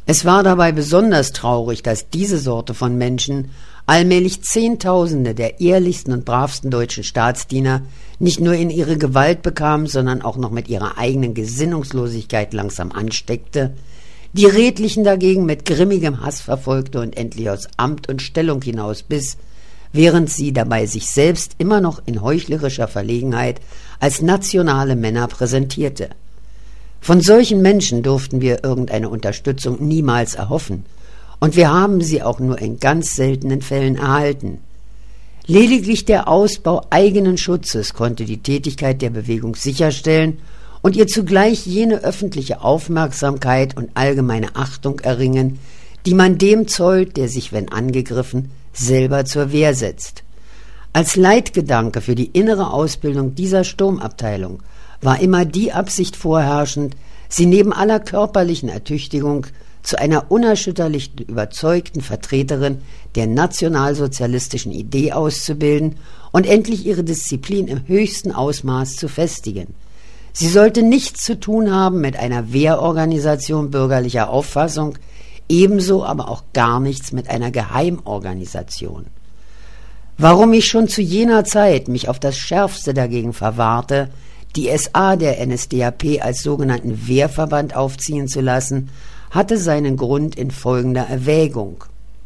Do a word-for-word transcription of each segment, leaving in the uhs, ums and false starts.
Es war dabei besonders traurig, dass diese Sorte von Menschen allmählich Zehntausende der ehrlichsten und bravsten deutschen Staatsdiener nicht nur in ihre Gewalt bekam, sondern auch noch mit ihrer eigenen Gesinnungslosigkeit langsam ansteckte, die Redlichen dagegen mit grimmigem Hass verfolgte und endlich aus Amt und Stellung hinausbiss, während sie dabei sich selbst immer noch in heuchlerischer Verlegenheit als nationale Männer präsentierte. Von solchen Menschen durften wir irgendeine Unterstützung niemals erhoffen, und wir haben sie auch nur in ganz seltenen Fällen erhalten. Lediglich der Ausbau eigenen Schutzes konnte die Tätigkeit der Bewegung sicherstellen und ihr zugleich jene öffentliche Aufmerksamkeit und allgemeine Achtung erringen, die man dem zollt, der sich, wenn angegriffen, selber zur Wehr setzt. Als Leitgedanke für die innere Ausbildung dieser Sturmabteilung war immer die Absicht vorherrschend, sie neben aller körperlichen Ertüchtigung zu einer unerschütterlich überzeugten Vertreterin der nationalsozialistischen Idee auszubilden und endlich ihre Disziplin im höchsten Ausmaß zu festigen. Sie sollte nichts zu tun haben mit einer Wehrorganisation bürgerlicher Auffassung, ebenso aber auch gar nichts mit einer Geheimorganisation. Warum ich schon zu jener Zeit mich auf das Schärfste dagegen verwahrte, die S A der N S D A P als sogenannten Wehrverband aufziehen zu lassen, hatte seinen Grund in folgender Erwägung.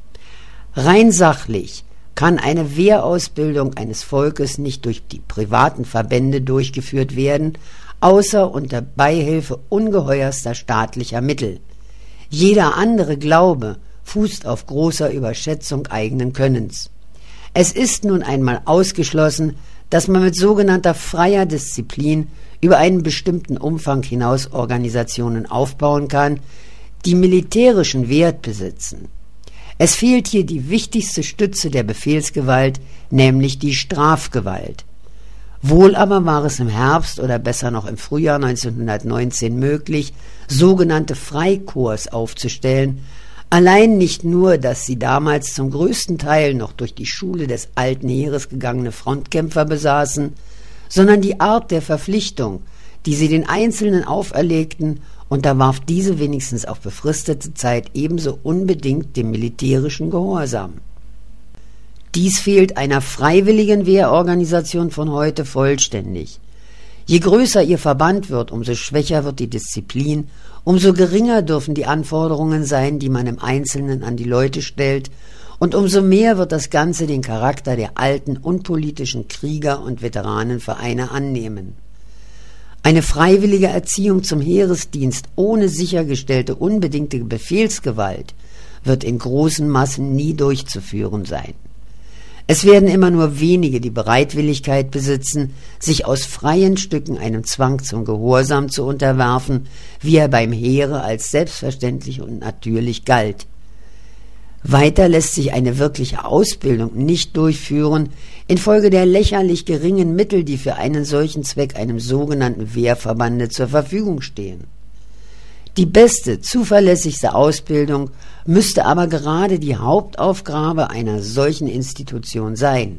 Rein sachlich kann eine Wehrausbildung eines Volkes nicht durch die privaten Verbände durchgeführt werden, außer unter Beihilfe ungeheuerster staatlicher Mittel. Jeder andere Glaube fußt auf großer Überschätzung eigenen Könnens. Es ist nun einmal ausgeschlossen, dass man mit sogenannter freier Disziplin über einen bestimmten Umfang hinaus Organisationen aufbauen kann, die militärischen Wert besitzen. Es fehlt hier die wichtigste Stütze der Befehlsgewalt, nämlich die Strafgewalt. Wohl aber war es im Herbst oder besser noch im Frühjahr neunzehnhundertneunzehn möglich, sogenannte Freikorps aufzustellen, allein nicht nur, dass sie damals zum größten Teil noch durch die Schule des alten Heeres gegangene Frontkämpfer besaßen, sondern die Art der Verpflichtung, die sie den Einzelnen auferlegten, unterwarf diese wenigstens auf befristete Zeit ebenso unbedingt dem militärischen Gehorsam. Dies fehlt einer freiwilligen Wehrorganisation von heute vollständig. Je größer ihr Verband wird, umso schwächer wird die Disziplin, umso geringer dürfen die Anforderungen sein, die man im Einzelnen an die Leute stellt, und umso mehr wird das Ganze den Charakter der alten unpolitischen Krieger- und Veteranenvereine annehmen. Eine freiwillige Erziehung zum Heeresdienst ohne sichergestellte unbedingte Befehlsgewalt wird in großen Massen nie durchzuführen sein. Es werden immer nur wenige die Bereitwilligkeit besitzen, sich aus freien Stücken einem Zwang zum Gehorsam zu unterwerfen, wie er beim Heere als selbstverständlich und natürlich galt. Weiter lässt sich eine wirkliche Ausbildung nicht durchführen, infolge der lächerlich geringen Mittel, die für einen solchen Zweck einem sogenannten Wehrverbande zur Verfügung stehen. Die beste, zuverlässigste Ausbildung müsste aber gerade die Hauptaufgabe einer solchen Institution sein.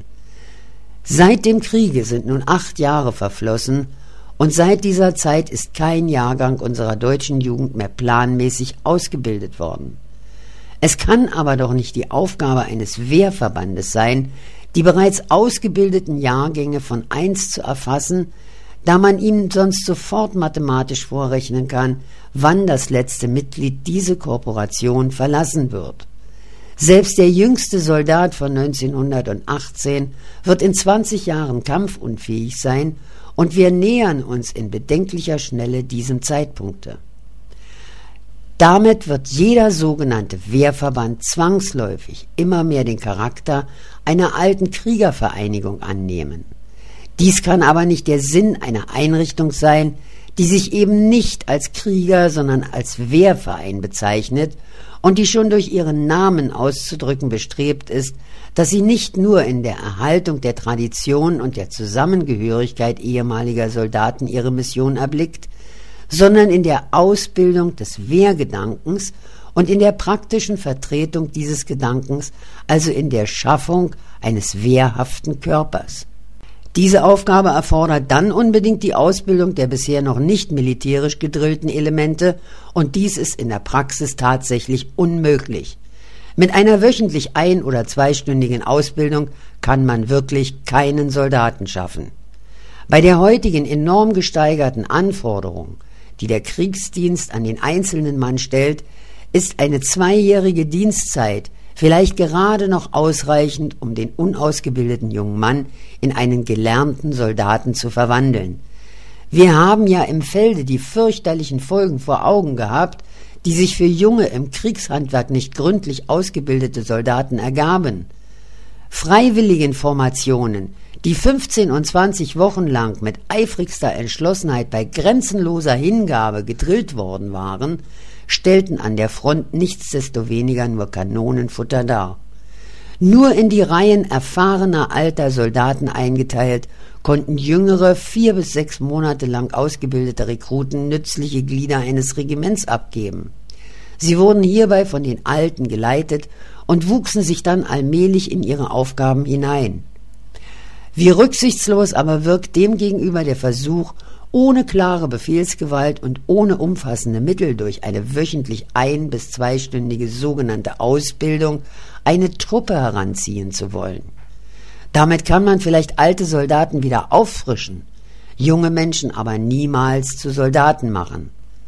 Seit dem Kriege sind nun acht Jahre verflossen, und seit dieser Zeit ist kein Jahrgang unserer deutschen Jugend mehr planmäßig ausgebildet worden. Es kann aber doch nicht die Aufgabe eines Wehrverbandes sein, die bereits ausgebildeten Jahrgänge von eins zu erfassen, da man ihnen sonst sofort mathematisch vorrechnen kann, wann das letzte Mitglied diese Korporation verlassen wird. Selbst der jüngste Soldat von neunzehnhundertachtzehn wird in zwanzig Jahren kampfunfähig sein, und wir nähern uns in bedenklicher Schnelle diesem Zeitpunkte. Damit wird jeder sogenannte Wehrverband zwangsläufig immer mehr den Charakter einer alten Kriegervereinigung annehmen. Dies kann aber nicht der Sinn einer Einrichtung sein, die sich eben nicht als Krieger, sondern als Wehrverein bezeichnet und die schon durch ihren Namen auszudrücken bestrebt ist, dass sie nicht nur in der Erhaltung der Tradition und der Zusammengehörigkeit ehemaliger Soldaten ihre Mission erblickt, sondern in der Ausbildung des Wehrgedankens und in der praktischen Vertretung dieses Gedankens, also in der Schaffung eines wehrhaften Körpers. Diese Aufgabe erfordert dann unbedingt die Ausbildung der bisher noch nicht militärisch gedrillten Elemente, und dies ist in der Praxis tatsächlich unmöglich. Mit einer wöchentlich ein- oder zweistündigen Ausbildung kann man wirklich keinen Soldaten schaffen. Bei der heutigen enorm gesteigerten Anforderung, die der Kriegsdienst an den einzelnen Mann stellt, ist eine zweijährige Dienstzeit vielleicht gerade noch ausreichend, um den unausgebildeten jungen Mann in einen gelernten Soldaten zu verwandeln. Wir haben ja im Felde die fürchterlichen Folgen vor Augen gehabt, die sich für junge, im Kriegshandwerk nicht gründlich ausgebildete Soldaten ergaben. Freiwilligenformationen, die fünfzehn und zwanzig Wochen lang mit eifrigster Entschlossenheit bei grenzenloser Hingabe gedrillt worden waren, stellten an der Front nichtsdestoweniger nur Kanonenfutter dar. Nur in die Reihen erfahrener alter Soldaten eingeteilt, konnten jüngere, vier bis sechs Monate lang ausgebildete Rekruten nützliche Glieder eines Regiments abgeben. Sie wurden hierbei von den Alten geleitet und wuchsen sich dann allmählich in ihre Aufgaben hinein. Wie rücksichtslos aber wirkt demgegenüber der Versuch, ohne klare Befehlsgewalt und ohne umfassende Mittel durch eine wöchentlich ein- bis zweistündige sogenannte Ausbildung eine Truppe heranziehen zu wollen. Damit kann man vielleicht alte Soldaten wieder auffrischen, junge Menschen aber niemals zu Soldaten machen.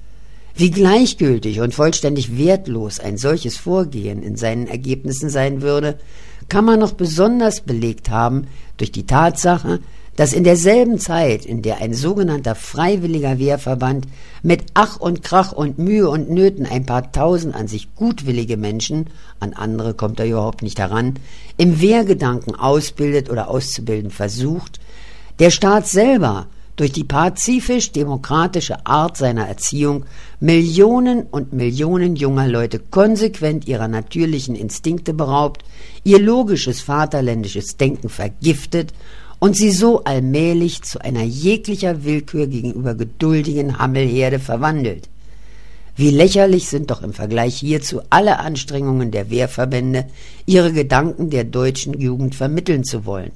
Wie gleichgültig und vollständig wertlos ein solches Vorgehen in seinen Ergebnissen sein würde, kann man noch besonders belegt haben durch die Tatsache, dass in derselben Zeit, in der ein sogenannter freiwilliger Wehrverband mit Ach und Krach und Mühe und Nöten ein paar tausend an sich gutwillige Menschen, an andere kommt er überhaupt nicht heran, im Wehrgedanken ausbildet oder auszubilden versucht, der Staat selber durch die pazifisch-demokratische Art seiner Erziehung Millionen und Millionen junger Leute konsequent ihrer natürlichen Instinkte beraubt, ihr logisches vaterländisches Denken vergiftet und sie so allmählich zu einer jeglicher Willkür gegenüber geduldigen Hammelherde verwandelt. Wie lächerlich sind doch im Vergleich hierzu alle Anstrengungen der Wehrverbände, ihre Gedanken der deutschen Jugend vermitteln zu wollen.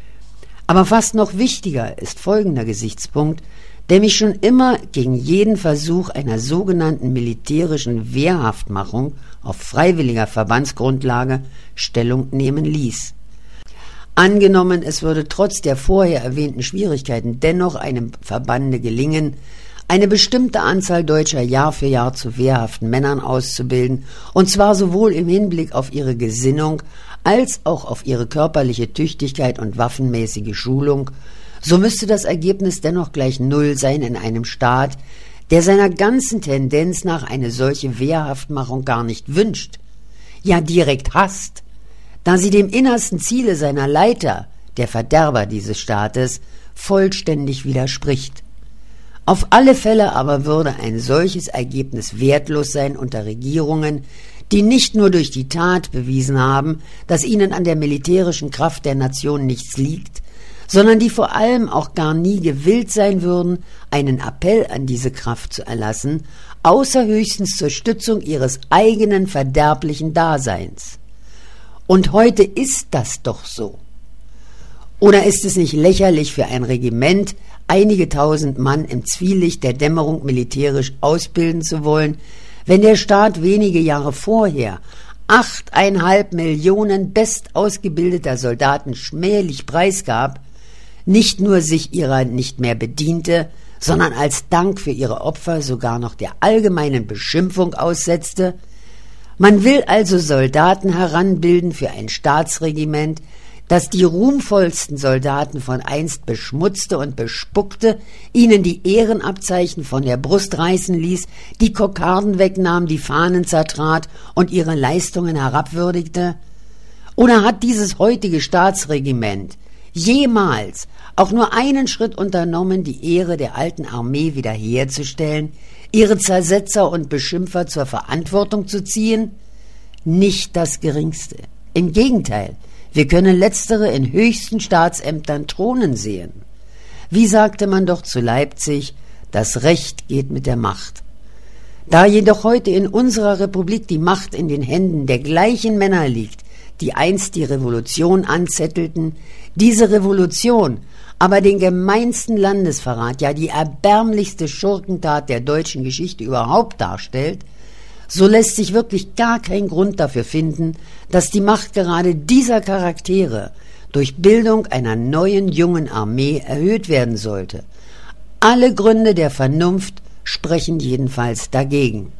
Aber fast noch wichtiger ist folgender Gesichtspunkt, der mich schon immer gegen jeden Versuch einer sogenannten militärischen Wehrhaftmachung auf freiwilliger Verbandsgrundlage Stellung nehmen ließ. Angenommen, es würde trotz der vorher erwähnten Schwierigkeiten dennoch einem Verbande gelingen, eine bestimmte Anzahl Deutscher Jahr für Jahr zu wehrhaften Männern auszubilden, und zwar sowohl im Hinblick auf ihre Gesinnung als auch auf ihre körperliche Tüchtigkeit und waffenmäßige Schulung, so müsste das Ergebnis dennoch gleich Null sein in einem Staat, der seiner ganzen Tendenz nach eine solche Wehrhaftmachung gar nicht wünscht, ja direkt hasst, da sie dem innersten Ziele seiner Leiter, der Verderber dieses Staates, vollständig widerspricht. Auf alle Fälle aber würde ein solches Ergebnis wertlos sein unter Regierungen, die nicht nur durch die Tat bewiesen haben, dass ihnen an der militärischen Kraft der Nation nichts liegt, sondern die vor allem auch gar nie gewillt sein würden, einen Appell an diese Kraft zu erlassen, außer höchstens zur Stützung ihres eigenen verderblichen Daseins. Und heute ist das doch so. Oder ist es nicht lächerlich für ein Regiment, einige tausend Mann im Zwielicht der Dämmerung militärisch ausbilden zu wollen, wenn der Staat wenige Jahre vorher achteinhalb Millionen bestausgebildeter Soldaten schmählich preisgab, nicht nur sich ihrer nicht mehr bediente, sondern als Dank für ihre Opfer sogar noch der allgemeinen Beschimpfung aussetzte? Man will also Soldaten heranbilden für ein Staatsregiment, das die ruhmvollsten Soldaten von einst beschmutzte und bespuckte, ihnen die Ehrenabzeichen von der Brust reißen ließ, die Kokarden wegnahm, die Fahnen zertrat und ihre Leistungen herabwürdigte? Oder hat dieses heutige Staatsregiment jemals auch nur einen Schritt unternommen, die Ehre der alten Armee wiederherzustellen, ihre Zersetzer und Beschimpfer zur Verantwortung zu ziehen? Nicht das Geringste. Im Gegenteil, wir können letztere in höchsten Staatsämtern thronen sehen. Wie sagte man doch zu Leipzig, das Recht geht mit der Macht. Da jedoch heute in unserer Republik die Macht in den Händen der gleichen Männer liegt, die einst die Revolution anzettelten, diese Revolution aber den gemeinsten Landesverrat, ja die erbärmlichste Schurkentat der deutschen Geschichte überhaupt darstellt, so lässt sich wirklich gar kein Grund dafür finden, dass die Macht gerade dieser Charaktere durch Bildung einer neuen jungen Armee erhöht werden sollte. Alle Gründe der Vernunft sprechen jedenfalls dagegen.